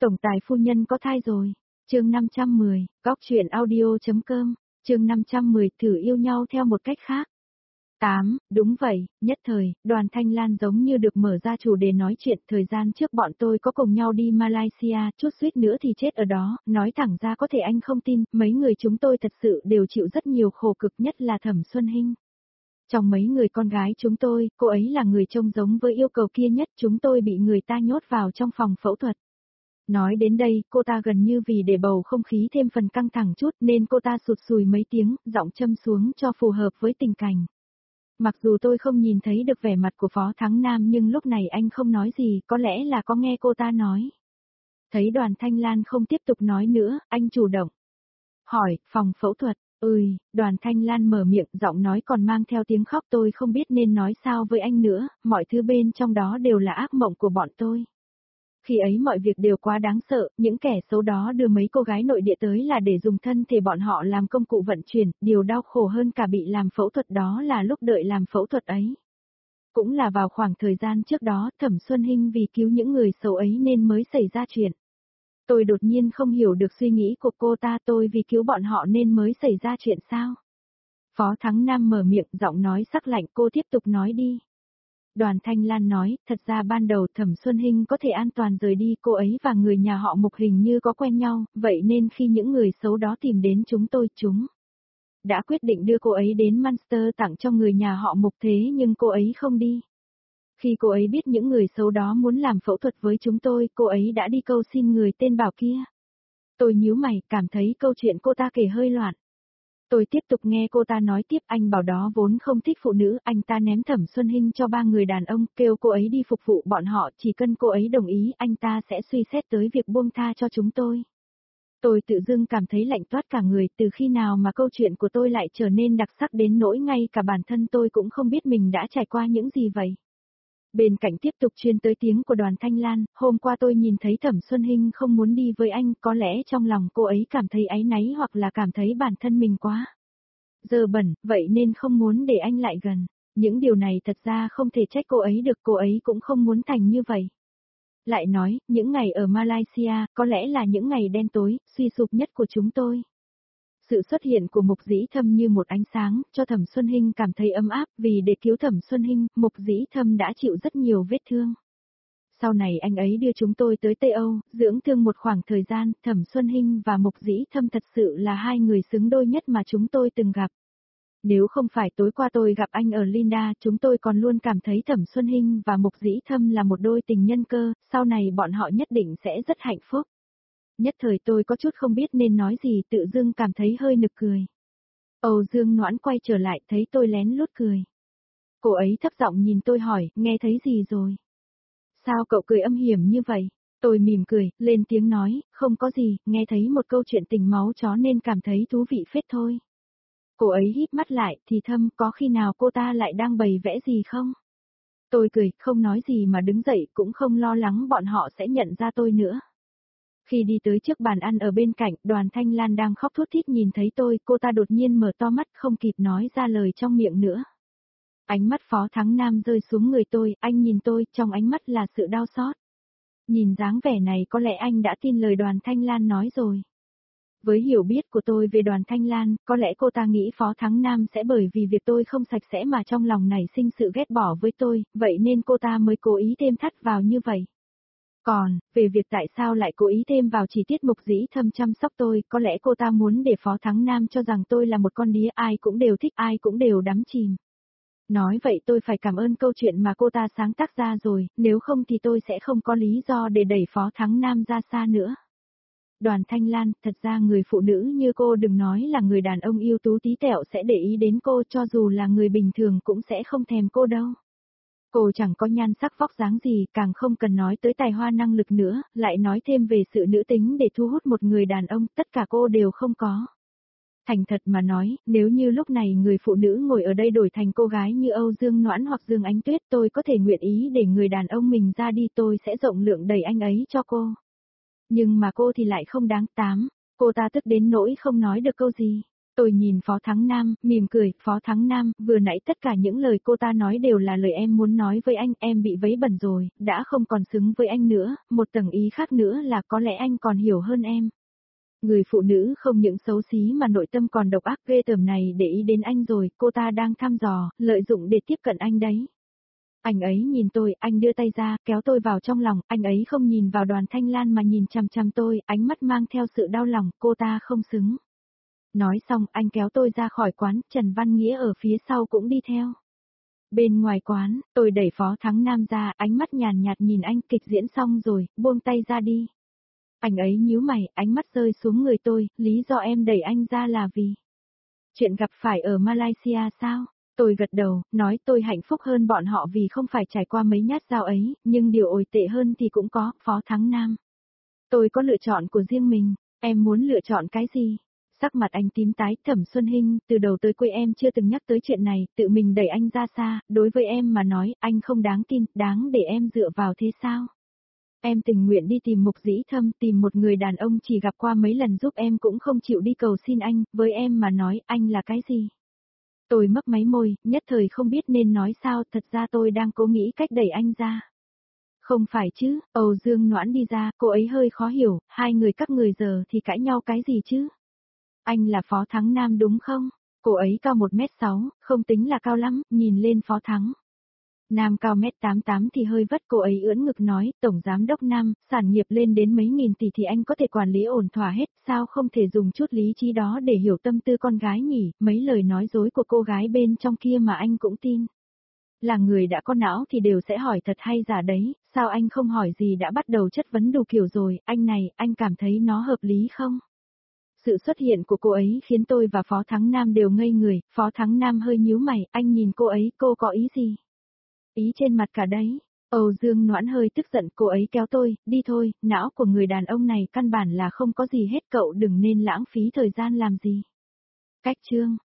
Tổng tài phu nhân có thai rồi. Chương 510, góc truyện audio.com, chương 510 thử yêu nhau theo một cách khác. 8, đúng vậy, nhất thời, Đoàn Thanh Lan giống như được mở ra chủ đề nói chuyện. Thời gian trước bọn tôi có cùng nhau đi Malaysia, chút suýt nữa thì chết ở đó, nói thẳng ra có thể anh không tin, mấy người chúng tôi thật sự đều chịu rất nhiều khổ cực, nhất là Thẩm Xuân Hinh. Trong mấy người con gái chúng tôi, cô ấy là người trông giống với yêu cầu kia nhất, chúng tôi bị người ta nhốt vào trong phòng phẫu thuật. Nói đến đây, cô ta gần như vì để bầu không khí thêm phần căng thẳng chút nên cô ta sụt sùi mấy tiếng, giọng châm xuống cho phù hợp với tình cảnh. Mặc dù tôi không nhìn thấy được vẻ mặt của Phó Thắng Nam nhưng lúc này anh không nói gì, có lẽ là có nghe cô ta nói. Thấy Đoàn Thanh Lan không tiếp tục nói nữa, anh chủ động hỏi, phòng phẫu thuật. Đoàn Thanh Lan mở miệng, giọng nói còn mang theo tiếng khóc. Tôi không biết nên nói sao với anh nữa, mọi thứ bên trong đó đều là ác mộng của bọn tôi. Khi ấy mọi việc đều quá đáng sợ, những kẻ xấu đó đưa mấy cô gái nội địa tới là để dùng thân thể bọn họ làm công cụ vận chuyển, điều đau khổ hơn cả bị làm phẫu thuật đó là lúc đợi làm phẫu thuật ấy. Cũng là vào khoảng thời gian trước đó, Thẩm Xuân Hinh vì cứu những người xấu ấy nên mới xảy ra chuyện. Tôi đột nhiên không hiểu được suy nghĩ của cô ta, tôi vì cứu bọn họ nên mới xảy ra chuyện sao? Phó Thắng Nam mở miệng, giọng nói sắc lạnh, cô tiếp tục nói đi. Đoàn Thanh Lan nói, thật ra ban đầu Thẩm Xuân Hinh có thể an toàn rời đi, cô ấy và người nhà họ Mục hình như có quen nhau, vậy nên khi những người xấu đó tìm đến chúng đã quyết định đưa cô ấy đến Manchester tặng cho người nhà họ Mục, thế nhưng cô ấy không đi. Khi cô ấy biết những người xấu đó muốn làm phẫu thuật với chúng tôi, cô ấy đã đi cầu xin người tên Bảo kia. Tôi nhíu mày, cảm thấy câu chuyện cô ta kể hơi loạn. Tôi tiếp tục nghe cô ta nói tiếp, anh Bảo đó vốn không thích phụ nữ, anh ta ném Thẩm Xuân Hinh cho 3 người đàn ông, kêu cô ấy đi phục vụ bọn họ, chỉ cần cô ấy đồng ý, anh ta sẽ suy xét tới việc buông tha cho chúng tôi. Tôi tự dưng cảm thấy lạnh toát cả người, từ khi nào mà câu chuyện của tôi lại trở nên đặc sắc đến nỗi ngay cả bản thân tôi cũng không biết mình đã trải qua những gì vậy. Bên cạnh tiếp tục truyền tới tiếng của Đoàn Thanh Lan, hôm qua tôi nhìn thấy Thẩm Xuân Hinh không muốn đi với anh, có lẽ trong lòng cô ấy cảm thấy áy náy hoặc là cảm thấy bản thân mình quá dơ bẩn, vậy nên không muốn để anh lại gần. Những điều này thật ra không thể trách cô ấy được, cô ấy cũng không muốn thành như vậy. Lại nói, những ngày ở Malaysia, có lẽ là những ngày đen tối, suy sụp nhất của chúng tôi. Sự xuất hiện của Mục Dĩ Thâm như một ánh sáng, cho Thẩm Xuân Hinh cảm thấy ấm áp, vì để cứu Thẩm Xuân Hinh, Mục Dĩ Thâm đã chịu rất nhiều vết thương. Sau này anh ấy đưa chúng tôi tới Tây Âu, dưỡng thương một khoảng thời gian, Thẩm Xuân Hinh và Mục Dĩ Thâm thật sự là hai người xứng đôi nhất mà chúng tôi từng gặp. Nếu không phải tối qua tôi gặp anh ở Linda, chúng tôi còn luôn cảm thấy Thẩm Xuân Hinh và Mục Dĩ Thâm là một đôi tình nhân cơ, sau này bọn họ nhất định sẽ rất hạnh phúc. Nhất thời tôi có chút không biết nên nói gì, tự dưng cảm thấy hơi nực cười. Âu Dương Noãn quay trở lại, thấy tôi lén lút cười. Cô ấy thấp giọng nhìn tôi hỏi, nghe thấy gì rồi? Sao cậu cười âm hiểm như vậy? Tôi mỉm cười, lên tiếng nói, không có gì, nghe thấy một câu chuyện tình máu chó nên cảm thấy thú vị phết thôi. Cô ấy híp mắt lại, thì thầm, có khi nào cô ta lại đang bày vẽ gì không? Tôi cười, không nói gì mà đứng dậy, cũng không lo lắng bọn họ sẽ nhận ra tôi nữa. Khi đi tới trước bàn ăn ở bên cạnh, Đoàn Thanh Lan đang khóc thút thít nhìn thấy tôi, cô ta đột nhiên mở to mắt không kịp nói ra lời trong miệng nữa. Ánh mắt Phó Thắng Nam rơi xuống người tôi, anh nhìn tôi, trong ánh mắt là sự đau xót. Nhìn dáng vẻ này có lẽ anh đã tin lời Đoàn Thanh Lan nói rồi. Với hiểu biết của tôi về Đoàn Thanh Lan, có lẽ cô ta nghĩ Phó Thắng Nam sẽ bởi vì việc tôi không sạch sẽ mà trong lòng nảy sinh sự ghét bỏ với tôi, vậy nên cô ta mới cố ý thêm thắt vào như vậy. Còn, về việc tại sao lại cố ý thêm vào chi tiết Mục Dĩ Thâm chăm sóc tôi, có lẽ cô ta muốn để Phó Thắng Nam cho rằng tôi là một con đĩa, ai cũng đều thích, ai cũng đều đắm chìm. Nói vậy tôi phải cảm ơn câu chuyện mà cô ta sáng tác ra rồi, nếu không thì tôi sẽ không có lý do để đẩy Phó Thắng Nam ra xa nữa. Đoàn Thanh Lan, thật ra người phụ nữ như cô đừng nói là người đàn ông yêu tú tí tẹo sẽ để ý đến cô, cho dù là người bình thường cũng sẽ không thèm cô đâu. Cô chẳng có nhan sắc vóc dáng gì, càng không cần nói tới tài hoa năng lực nữa, lại nói thêm về sự nữ tính để thu hút một người đàn ông, tất cả cô đều không có. Thành thật mà nói, nếu như lúc này người phụ nữ ngồi ở đây đổi thành cô gái như Âu Dương Noãn hoặc Dương Ánh Tuyết, tôi có thể nguyện ý để người đàn ông mình ra đi, tôi sẽ rộng lượng đẩy anh ấy cho cô. Nhưng mà cô thì lại không đáng. Cô ta tức đến nỗi không nói được câu gì. Tôi nhìn Phó Thắng Nam, mỉm cười, Phó Thắng Nam, vừa nãy tất cả những lời cô ta nói đều là lời em muốn nói với anh, em bị vấy bẩn rồi, đã không còn xứng với anh nữa, một tầng ý khác nữa là có lẽ anh còn hiểu hơn em. Người phụ nữ không những xấu xí mà nội tâm còn độc ác ghê tởm này để ý đến anh rồi, cô ta đang thăm dò, lợi dụng để tiếp cận anh đấy. Anh ấy nhìn tôi, anh đưa tay ra, kéo tôi vào trong lòng, anh ấy không nhìn vào Đoàn Thanh Lan mà nhìn chằm chằm tôi, ánh mắt mang theo sự đau lòng, cô ta không xứng. Nói xong, anh kéo tôi ra khỏi quán, Trần Văn Nghĩa ở phía sau cũng đi theo. Bên ngoài quán, tôi đẩy Phó Thắng Nam ra, ánh mắt nhàn nhạt nhìn anh, kịch diễn xong rồi, buông tay ra đi. Anh ấy nhíu mày, ánh mắt rơi xuống người tôi, lý do em đẩy anh ra là vì chuyện gặp phải ở Malaysia sao? Tôi gật đầu, nói tôi hạnh phúc hơn bọn họ vì không phải trải qua mấy nhát dao ấy, nhưng điều tồi tệ hơn thì cũng có, Phó Thắng Nam. Tôi có lựa chọn của riêng mình, em muốn lựa chọn cái gì? Sắc mặt anh tím tái, Thẩm Xuân Hinh, từ đầu tới cuối em chưa từng nhắc tới chuyện này, tự mình đẩy anh ra xa, đối với em mà nói, anh không đáng tin, đáng để em dựa vào thế sao? Em tình nguyện đi tìm Mục Dĩ Thâm, tìm một người đàn ông chỉ gặp qua mấy lần giúp em cũng không chịu đi cầu xin anh, với em mà nói, anh là cái gì? Tôi mấp máy môi, nhất thời không biết nên nói sao, thật ra tôi đang cố nghĩ cách đẩy anh ra. Không phải chứ, Âu Dương Noãn đi ra, cô ấy hơi khó hiểu, hai người các người giờ thì cãi nhau cái gì chứ? Anh là Phó Thắng Nam đúng không? Cô ấy cao 1m6, không tính là cao lắm, nhìn lên Phó Thắng. Nam cao 1m88 thì hơi vất, cô ấy ưỡn ngực nói, Tổng Giám Đốc Nam, sản nghiệp lên đến mấy nghìn tỷ thì anh có thể quản lý ổn thỏa hết, sao không thể dùng chút lý trí đó để hiểu tâm tư con gái nhỉ, mấy lời nói dối của cô gái bên trong kia mà anh cũng tin. Là người đã có não thì đều sẽ hỏi thật hay giả đấy, sao anh không hỏi gì đã bắt đầu chất vấn đủ kiểu rồi, anh này, anh cảm thấy nó hợp lý không? Sự xuất hiện của cô ấy khiến tôi và Phó Thắng Nam đều ngây người, Phó Thắng Nam hơi nhíu mày, anh nhìn cô ấy, cô có ý gì? Ý trên mặt cả đấy. Âu Dương Noãn hơi tức giận, cô ấy kéo tôi, đi thôi, não của người đàn ông này căn bản là không có gì hết, cậu đừng nên lãng phí thời gian làm gì. Cách chương